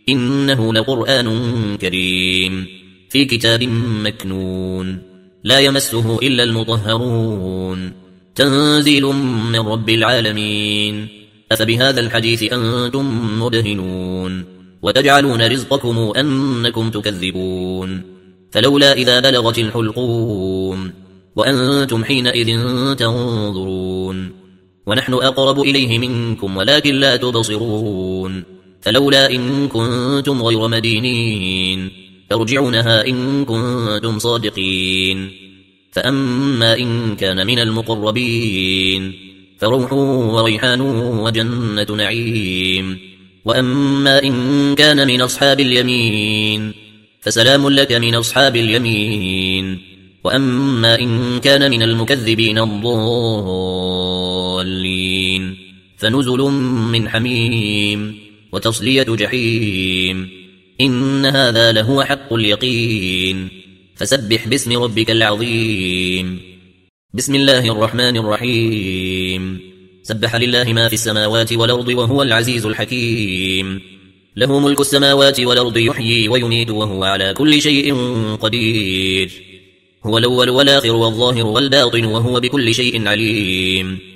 إنه لقرآن كريم في كتاب مكنون لا يمسه إلا المطهرون تنزيل من رب العالمين أفبهذا الحديث أنتم مدهنون وتجعلون رزقكم أنكم تكذبون فلولا إذا بلغت الحلقوم وأنتم حينئذ تنظرون ونحن أقرب إليه منكم ولكن لا تبصرون فلولا إن كنتم غير مدينين ترجعونها إن كنتم صادقين فأما إن كان من المقربين فروح وريحان وجنة نعيم وأما إن كان من أصحاب اليمين فسلام لك من أصحاب اليمين وأما إن كان من المكذبين الضالين فنزل من حميم وتصلية جحيم إن هذا لهو حق اليقين فسبح باسم ربك العظيم بسم الله الرحمن الرحيم سبح لله ما في السماوات والأرض وهو العزيز الحكيم له ملك السماوات والأرض يحيي ويميت وهو على كل شيء قدير هو الأول والآخر والظاهر والباطن وهو بكل شيء عليم